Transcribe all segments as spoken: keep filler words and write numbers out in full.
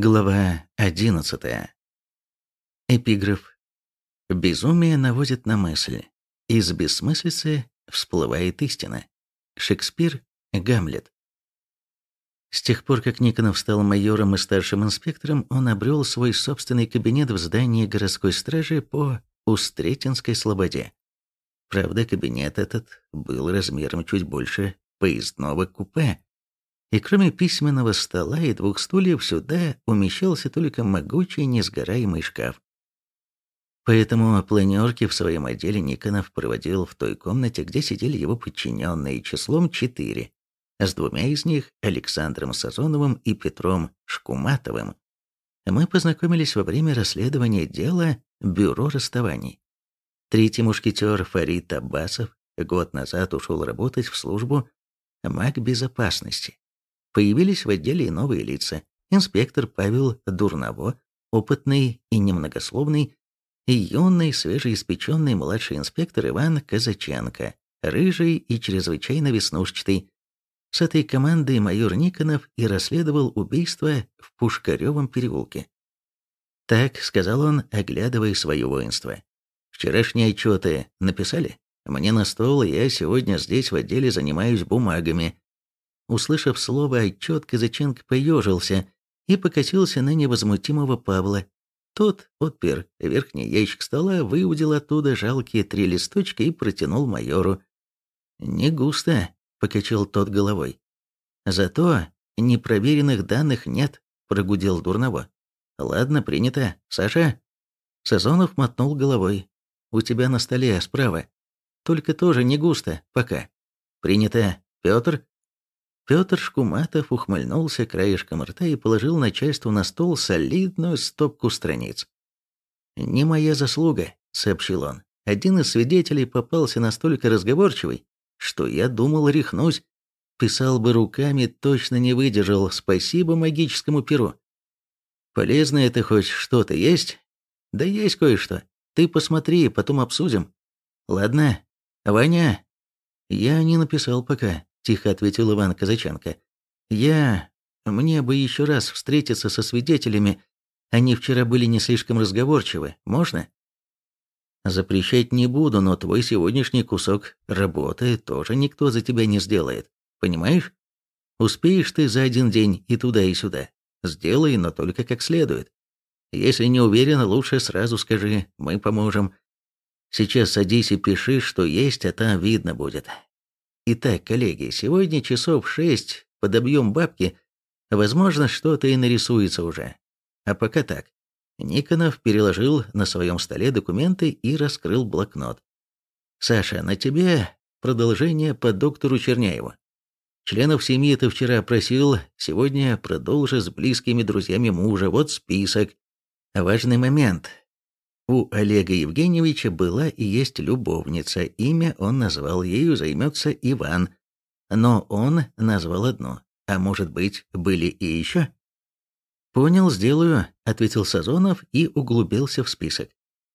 Глава одиннадцатая. Эпиграф. Безумие наводит на мысль. Из бессмыслицы всплывает истина. Шекспир, Гамлет. С тех пор, как Никонов стал майором и старшим инспектором, он обрел свой собственный кабинет в здании городской стражи по Устретинской слободе. Правда, кабинет этот был размером чуть больше поездного купе, и кроме письменного стола и двух стульев сюда умещался только могучий несгораемый шкаф. Поэтому планерки в своем отделе Никонов проводил в той комнате, где сидели его подчиненные, числом четыре, а с двумя из них, Александром Сазоновым и Петром Шкуматовым, мы познакомились во время расследования дела Бюро расставаний. Третий мушкетер Фарид Аббасов год назад ушел работать в службу магбезопасности. Появились в отделе и новые лица. Инспектор Павел Дурново, опытный и немногословный, и юный, свежеиспеченный младший инспектор Иван Казаченко, рыжий и чрезвычайно веснушчатый. С этой командой майор Никонов и расследовал убийство в Пушкаревом переулке. «Так», — сказал он, оглядывая свое воинство. «Вчерашние отчеты написали? Мне на стол, я сегодня здесь в отделе занимаюсь бумагами». Услышав слово «отчет», Казаченко поежился и покосился на невозмутимого Павла. Тот отпер верхний ящик стола, выудил оттуда жалкие три листочка и протянул майору. «Не густо», — покачал тот головой. «Зато непроверенных данных нет», — прогудел Дурново. «Ладно, принято. Саша?» Сазонов мотнул головой. «У тебя на столе справа. Только тоже не густо, пока». «Принято. Петр?» Петр Шкуматов ухмыльнулся краешком рта и положил начальству на стол солидную стопку страниц. «Не моя заслуга», — сообщил он. «Один из свидетелей попался настолько разговорчивый, что я думал, рехнусь. Писал бы руками, точно не выдержал, спасибо магическому перу». «Полезно это хоть что-то есть?» «Да есть кое-что. Ты посмотри, потом обсудим». «Ладно. Ваня?» «Я не написал пока», — тихо ответил Иван Казаченко. «Я... Мне бы еще раз встретиться со свидетелями. Они вчера были не слишком разговорчивы. Можно?» «Запрещать не буду, но твой сегодняшний кусок работы тоже никто за тебя не сделает. Понимаешь? Успеешь ты за один день и туда, и сюда. Сделай, но только как следует. Если не уверен, лучше сразу скажи, мы поможем. Сейчас садись и пиши, что есть, а там видно будет. Итак, коллеги, сегодня часов шесть подобьем бабки. Возможно, что-то и нарисуется уже. А пока так». Никонов переложил на своем столе документы и раскрыл блокнот. «Саша, на тебе продолжение по доктору Черняеву. Членов семьи ты вчера опросил, сегодня продолжи с близкими друзьями мужа. Вот список. Важный момент. У Олега Евгеньевича была и есть любовница, имя он назвал, ею займется Иван, но он назвал одну, а может быть, были и еще?» «Понял, сделаю», — ответил Сазонов и углубился в список.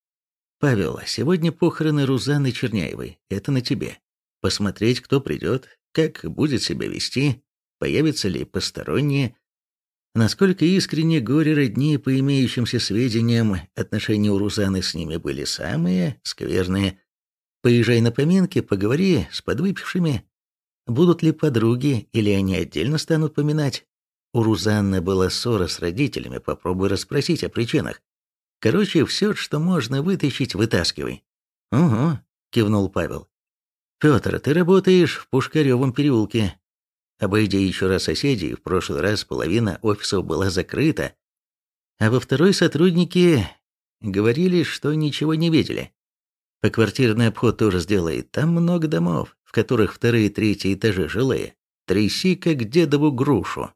«Павел, сегодня похороны Рузанны Черняевой, это на тебе. Посмотреть, кто придет, как будет себя вести, появятся ли посторонние. Насколько искренне горе родни, по имеющимся сведениям, отношения у Рузаны с ними были самые скверные. Поезжай на поминки, поговори с подвыпившими. Будут ли подруги, или они отдельно станут поминать? У Рузанны была ссора с родителями, попробуй расспросить о причинах. Короче, все, что можно вытащить, вытаскивай». «Угу», — кивнул Павел. «Петр, ты работаешь в Пушкаревом переулке. Обойди еще раз соседей, в прошлый раз половина офисов была закрыта, а во второй сотрудники говорили, что ничего не видели. Поквартирный обход тоже сделай, там много домов, в которых вторые и третьи этажи жилые. Тряси, как дедову грушу».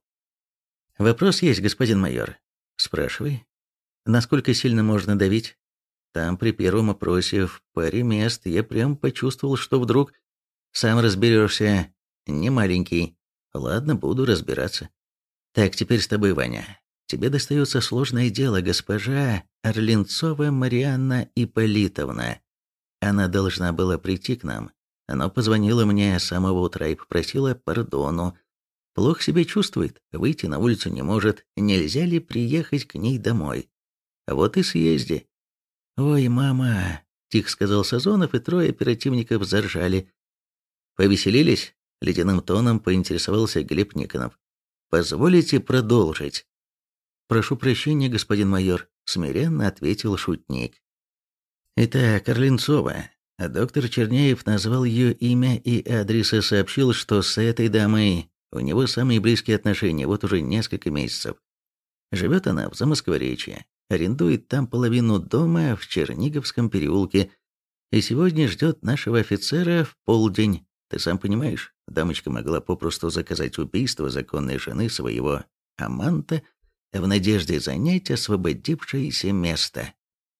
«Вопрос есть, господин майор». «Спрашивай. Насколько сильно можно давить?» Там при первом опросе в паре мест я прям почувствовал, что вдруг... Сам разберешься. Не маленький. Ладно, буду разбираться. Так, теперь с тобой, Ваня. Тебе достается сложное дело, госпожа Орленцова Марианна Ипполитовна. Она должна была прийти к нам, но позвонила мне с самого утра и попросила пардону. Плохо себя чувствует, выйти на улицу не может. Нельзя ли приехать к ней домой? Вот и съезди. «Ой, мама!» – тихо сказал Сазонов, и трое оперативников заржали. «Повеселились?» – ледяным тоном поинтересовался Глеб Никонов. «Позволите продолжить?» «Прошу прощения, господин майор», – смиренно ответил шутник. «Итак, Орленцова. Доктор Черняев назвал ее имя и адрес и сообщил, что с этой дамой у него самые близкие отношения вот уже несколько месяцев. Живет она в Замоскворечье, арендует там половину дома в Черниговском переулке и сегодня ждет нашего офицера в полдень. Ты сам понимаешь, дамочка могла попросту заказать убийство законной жены своего аманта в надежде занять освободившееся место.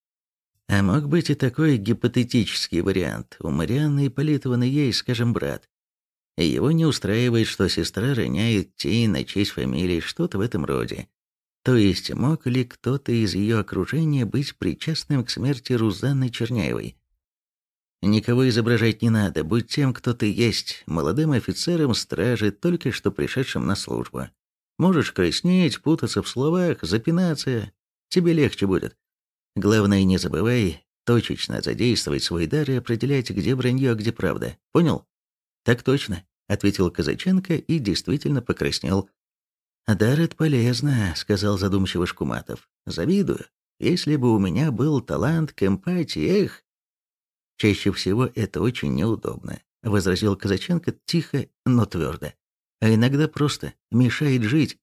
А мог быть и такой гипотетический вариант. У Марианны Ипполитовны есть, скажем, брат. И его не устраивает, что сестра роняет тень на честь фамилии, что-то в этом роде. То есть, мог ли кто-то из ее окружения быть причастным к смерти Рузанны Черняевой? Никого изображать не надо, будь тем, кто ты есть, молодым офицером стражи, только что пришедшим на службу. Можешь краснеть, путаться в словах, запинаться, тебе легче будет. Главное, не забывай точечно задействовать свой дар и определять, где вранье, а где правда. Понял? Так точно, ответил Казаченко и действительно покраснел. «Дар — это полезно», — сказал задумчиво Шкуматов. «Завидую. Если бы у меня был талант к эмпатии, эх!» «Чаще всего это очень неудобно», — возразил Казаченко тихо, но твердо. «А иногда просто мешает жить».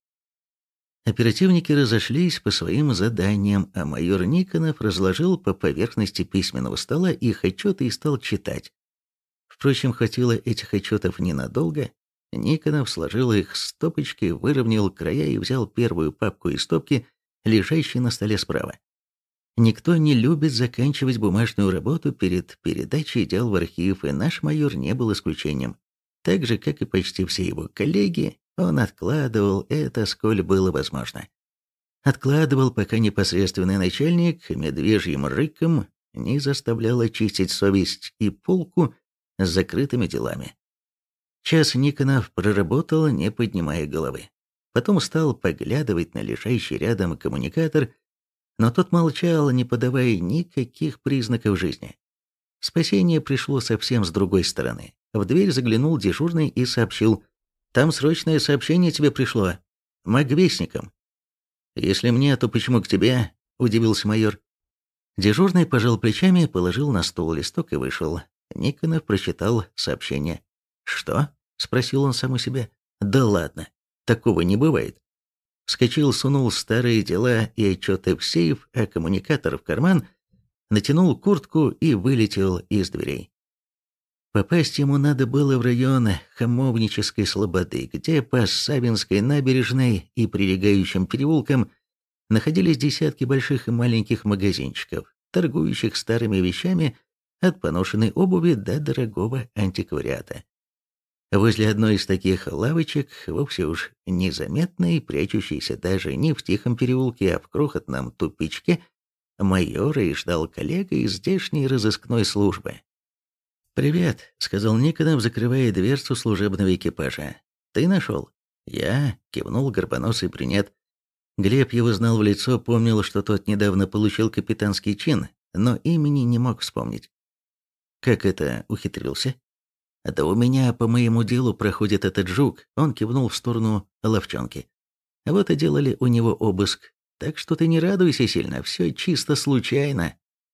Оперативники разошлись по своим заданиям, а майор Никонов разложил по поверхности письменного стола их отчеты и стал читать. Впрочем, хватило этих отчетов ненадолго. Никонов сложил их стопочкой, выровнял края и взял первую папку из стопки, лежащей на столе справа. Никто не любит заканчивать бумажную работу перед передачей дел в архив, и наш майор не был исключением. Так же, как и почти все его коллеги, он откладывал это, сколь было возможно. Откладывал, пока непосредственный начальник медвежьим рыком не заставлял очистить совесть и полку с закрытыми делами. Час Никонов проработал, не поднимая головы. Потом стал поглядывать на лежащий рядом коммуникатор, но тот молчал, не подавая никаких признаков жизни. Спасение пришло совсем с другой стороны. В дверь заглянул дежурный и сообщил: «Там срочное сообщение тебе пришло. Магвестникам». «Если мне, то почему к тебе?» – удивился майор. Дежурный пожал плечами, положил на стол листок и вышел. Никонов прочитал сообщение. «Что?» – спросил он сам у себя. «Да ладно, такого не бывает». Вскочил, сунул старые дела и отчеты в сейф, а коммуникатор в карман, натянул куртку и вылетел из дверей. Попасть ему надо было в район Хамовнической Слободы, где по Савинской набережной и прилегающим переулкам находились десятки больших и маленьких магазинчиков, торгующих старыми вещами от поношенной обуви до дорогого антиквариата. Возле одной из таких лавочек, вовсе уж незаметной, прячущейся даже не в тихом переулке, а в крохотном тупичке, майора и ждал коллега из здешней разыскной службы. «Привет», — сказал Никонов, закрывая дверцу служебного экипажа. «Ты нашел?» «Я», — кивнул горбоносый брюнет. Глеб его знал в лицо, помнил, что тот недавно получил капитанский чин, но имени не мог вспомнить. «Как это ухитрился?» «Да у меня по моему делу проходит этот жук», — он кивнул в сторону ловчонки. «Вот и делали у него обыск, так что ты не радуйся сильно, все чисто случайно».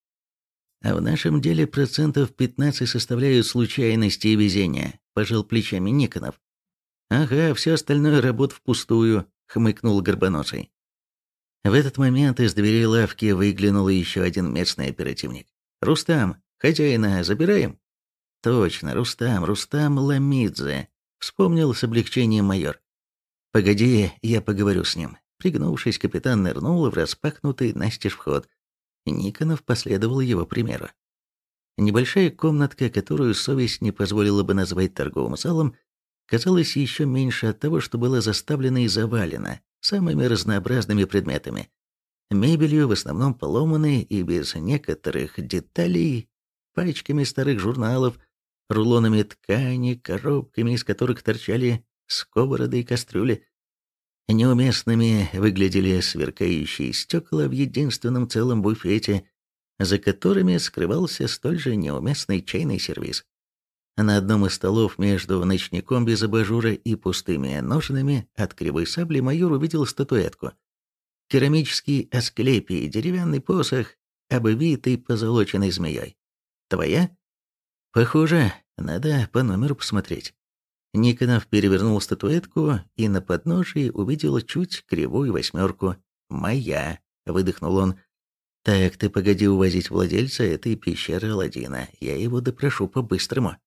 «А в нашем деле процентов пятнадцать составляют случайности и везения», – пожал плечами Никонов. «Ага, все остальное работа впустую», – хмыкнул Горбоносый. В этот момент из двери лавки выглянул еще один местный оперативник. «Рустам, хозяина забираем?» «Точно, Рустам, Рустам Ламидзе», – вспомнил с облегчением майор. «Погоди, я поговорю с ним». Пригнувшись, капитан нырнул в распахнутый настежь вход. Никонов последовал его примеру. Небольшая комнатка, которую совесть не позволила бы назвать торговым залом, казалась еще меньше от того, что была заставлена и завалена самыми разнообразными предметами. Мебелью, в основном поломанной и без некоторых деталей, пачками старых журналов, рулонами ткани, коробками, из которых торчали сковороды и кастрюли. Неуместными выглядели сверкающие стекла в единственном целом буфете, за которыми скрывался столь же неуместный чайный сервиз. На одном из столов между ночником без абажура и пустыми ножнами от кривой сабли майор увидел статуэтку. Керамический асклепий, деревянный посох, обвитый позолоченной змеей. «Твоя?» «Похоже, надо по номеру посмотреть». Никонов перевернул статуэтку и на подножии увидел чуть кривую восьмерку. «Моя», — выдохнул он. «Так, ты погоди увозить владельца этой пещеры Аладдина, я его допрошу по-быстрому».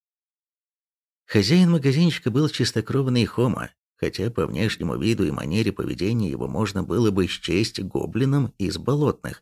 Хозяин магазинчика был чистокровный хомо, хотя по внешнему виду и манере поведения его можно было бы счесть гоблином из болотных.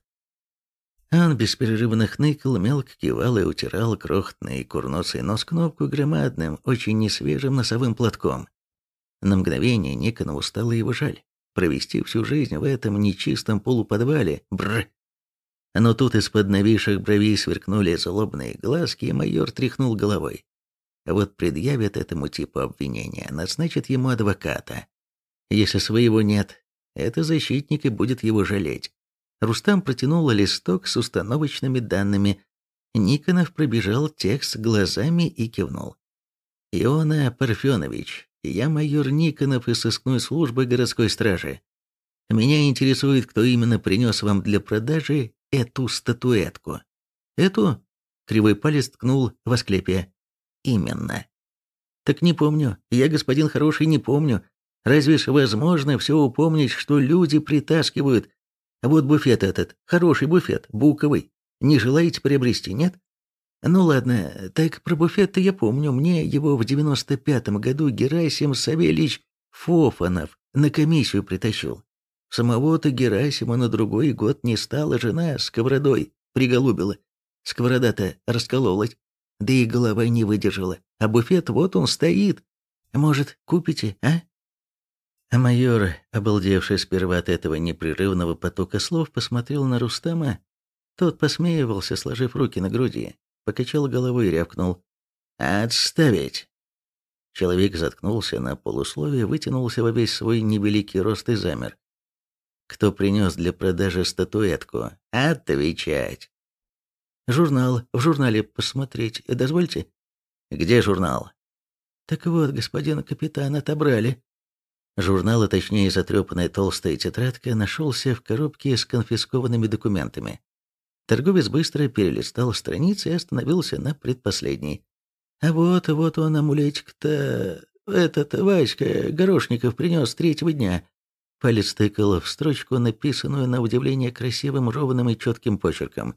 Он беспрерывно хныкал, мелко кивал и утирал крохотный курносый нос кнопку громадным, очень несвежим носовым платком. На мгновение Никонову стало его жаль. Провести всю жизнь в этом нечистом полуподвале. Бррр. Но тут из-под нависших бровей сверкнули злобные глазки, и майор тряхнул головой. Вот предъявят этому типу обвинения, назначат ему адвоката. Если своего нет, это защитник и будет его жалеть. Рустам протянул листок с установочными данными. Никонов пробежал текст глазами и кивнул. «Иона Парфенович, я майор Никонов из сыскной службы городской стражи. Меня интересует, кто именно принес вам для продажи эту статуэтку». «Эту?» — кривой палец ткнул в Асклепия. «Именно». «Так не помню. Я, господин хороший, не помню. Разве ж возможно все упомнить, что люди притаскивают? Вот буфет этот, хороший буфет, буковый. Не желаете приобрести, нет? Ну ладно, так про буфет-то я помню. Мне его в девяносто пятом году Герасим Савельич Фофанов на комиссию притащил. Самого-то Герасима на другой год не стала, жена сковородой приголубила. Сковорода-то раскололась, да и голова не выдержала. А буфет вот он стоит. Может, купите, а? А майор, обалдевший сперва от этого непрерывного потока слов, посмотрел на Рустама. Тот посмеивался, сложив руки на груди, покачал головой и рявкнул: «Отставить!» Человек заткнулся на полусловие, вытянулся во весь свой невеликий рост и замер. «Кто принес для продажи статуэтку? Отвечать!» «Журнал. В журнале посмотреть. Дозвольте?» «Где журнал?» «Так вот, господин капитан, отобрали». Журнал, а точнее затрепанная толстая тетрадка, нашелся в коробке с конфискованными документами. Торговец быстро перелистал страницы и остановился на предпоследней. «А вот, вот он, амулетик-то, этот, Васька Горошников принес третьего дня». Палец тыкал в строчку, написанную на удивление красивым, ровным и четким почерком.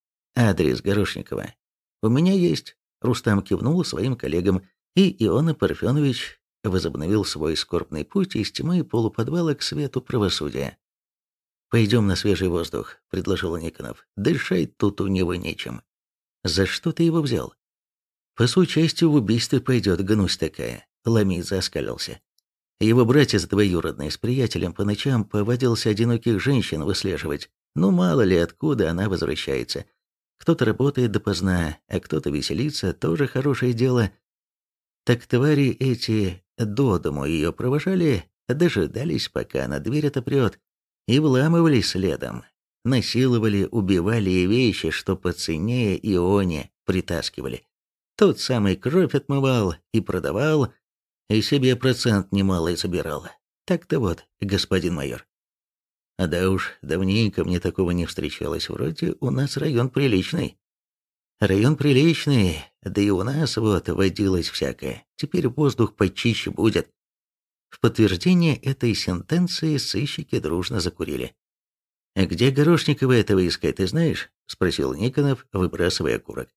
«Адрес Горошникова. У меня есть». Рустам кивнул своим коллегам, и Иона Парфенович возобновил свой скорбный путь из тьмы полуподвала к свету правосудия. «Пойдем на свежий воздух», — предложил Никонов. «Дышать тут у него нечем». «За что ты его взял?» «По соучастию в убийстве пойдет, гнусь такая», — Ламидзе оскалился. Его братец двоюродный с приятелем по ночам повадился одиноких женщин выслеживать. Ну, мало ли, откуда она возвращается. Кто-то работает допоздна, а кто-то веселится, тоже хорошее дело. Так твари эти до дому ее провожали, дожидались, пока она дверь отопрет, и вламывались следом. Насиловали, убивали и вещи, что поценнее Ионе притаскивали. Тот самый кровь отмывал и продавал, и себе процент немалый забирал. Так-то вот, господин майор. А да уж, давненько мне такого не встречалось. Вроде у нас район приличный. Район приличный, да и у нас вот водилось всякое. Теперь воздух почище будет. В подтверждение этой сентенции сыщики дружно закурили. «А где Горошникова этого искать, ты знаешь?» — спросил Никонов, выбрасывая окурок.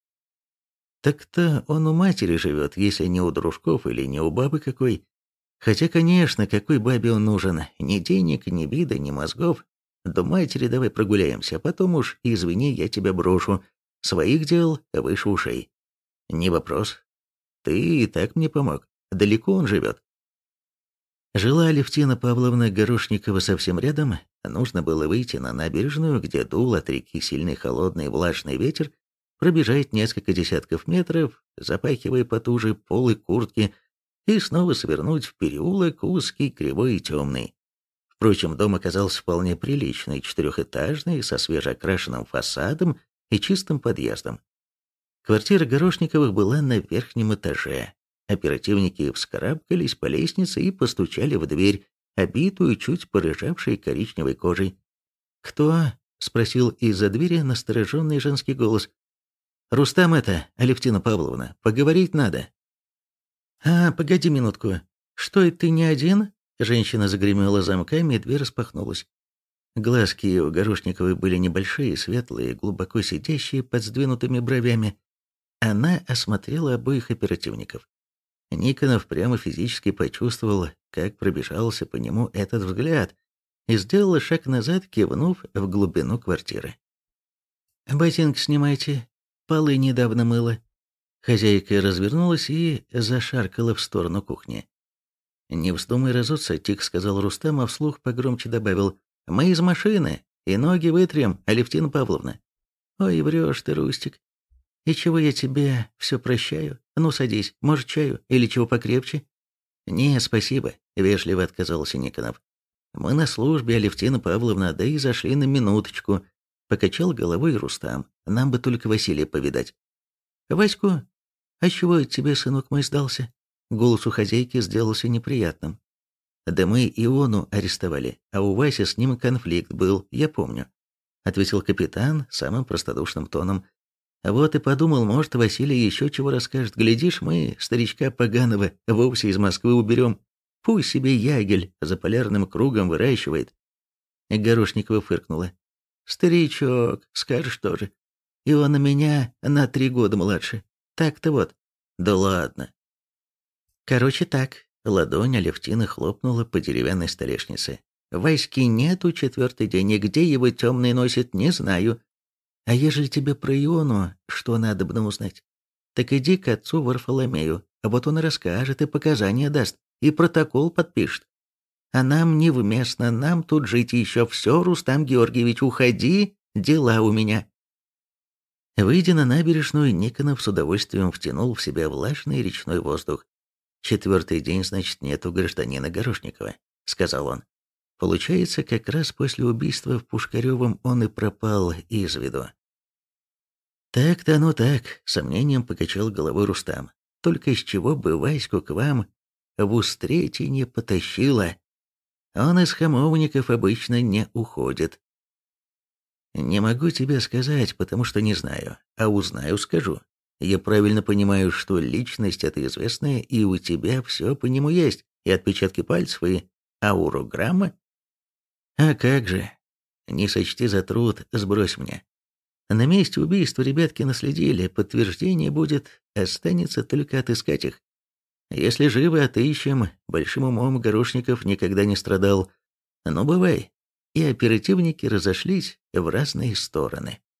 «Так-то он у матери живет, если не у дружков или не у бабы какой. Хотя, конечно, какой бабе он нужен? Ни денег, ни вида, ни мозгов. До матери давай прогуляемся, а потом уж, извини, я тебя брошу. Своих дел выше ушей». «Не вопрос. Ты и так мне помог. Далеко он живет?» Жила Алевтина Павловна Горошникова совсем рядом. Нужно было выйти на набережную, где дул от реки сильный холодный влажный ветер, пробежать несколько десятков метров, запахивая потуже полы куртки, и снова свернуть в переулок узкий, кривой и темный. Впрочем, дом оказался вполне приличный, четырехэтажный, со свежеокрашенным фасадом и чистым подъездом. Квартира Горошниковых была на верхнем этаже. Оперативники вскарабкались по лестнице и постучали в дверь, обитую чуть порыжавшей коричневой кожей. «Кто?» — спросил из-за двери настороженный женский голос. «Рустам это, Алевтина Павловна, поговорить надо». «А, погоди минутку. Что это ты не один?» Женщина загремела замками, и дверь распахнулась. Глазки у Горошниковой были небольшие, светлые, глубоко сидящие под сдвинутыми бровями. Она осмотрела обоих оперативников. Никонов прямо физически почувствовал, как пробежался по нему этот взгляд, и сделала шаг назад, кивнув в глубину квартиры. «Ботинки снимайте, полы недавно мыла». Хозяйка развернулась и зашаркала в сторону кухни. «Не вздумай разуться», — тихо сказал Рустам, а вслух погромче добавил. «Мы из машины, и ноги вытрем, Алевтина Павловна». «Ой, врешь ты, Рустик. И чего я тебе все прощаю? Ну, садись, может, чаю или чего покрепче?» «Не, спасибо», — вежливо отказался Никонов. «Мы на службе, Алевтина Павловна, да и зашли на минуточку», — покачал головой Рустам. «Нам бы только Василия повидать». «Ваську? А чего тебе, сынок мой, сдался?» Голос у хозяйки сделался неприятным. «Да мы Иону арестовали, а у Васи с ним конфликт был, я помню», — ответил капитан самым простодушным тоном. «Вот и подумал, может, Василий еще чего расскажет. Глядишь, мы старичка поганого вовсе из Москвы уберем. Пусть себе ягель за полярным кругом выращивает». Горошникова фыркнула. «Старичок, скажешь тоже. И он на меня на три года младше. Так-то вот». «Да ладно». «Короче так». Ладонь Алевтины хлопнула по деревянной столешнице. «Васьки нету четвертый день, и где его темный носит, не знаю. А ежели тебе про Иону что надобно узнать, так иди к отцу Варфоломею, а вот он расскажет и показания даст, и протокол подпишет. А нам невместно, нам тут жить еще все, Рустам Георгиевич, уходи, дела у меня». Выйдя на набережную, Никонов с удовольствием втянул в себя влажный речной воздух. «Четвертый день, значит, нету гражданина Горошникова», — сказал он. «Получается, как раз после убийства в Пушкаревом он и пропал из виду». «Так-то оно так», — сомнением покачал головой Рустам. «Только с чего бы Ваську к вам в устрете не потащило? Он из хамовников обычно не уходит». «Не могу тебе сказать, потому что не знаю, а узнаю, скажу. Я правильно понимаю, что личность эта известная, и у тебя все по нему есть, и отпечатки пальцев, и аурограмма?» «А как же? Не сочти за труд, сбрось мне. На месте убийства ребятки наследили, подтверждение будет, останется только отыскать их. Если живы, отыщем, большим умом Горошников никогда не страдал. Ну, бывай». И оперативники разошлись в разные стороны.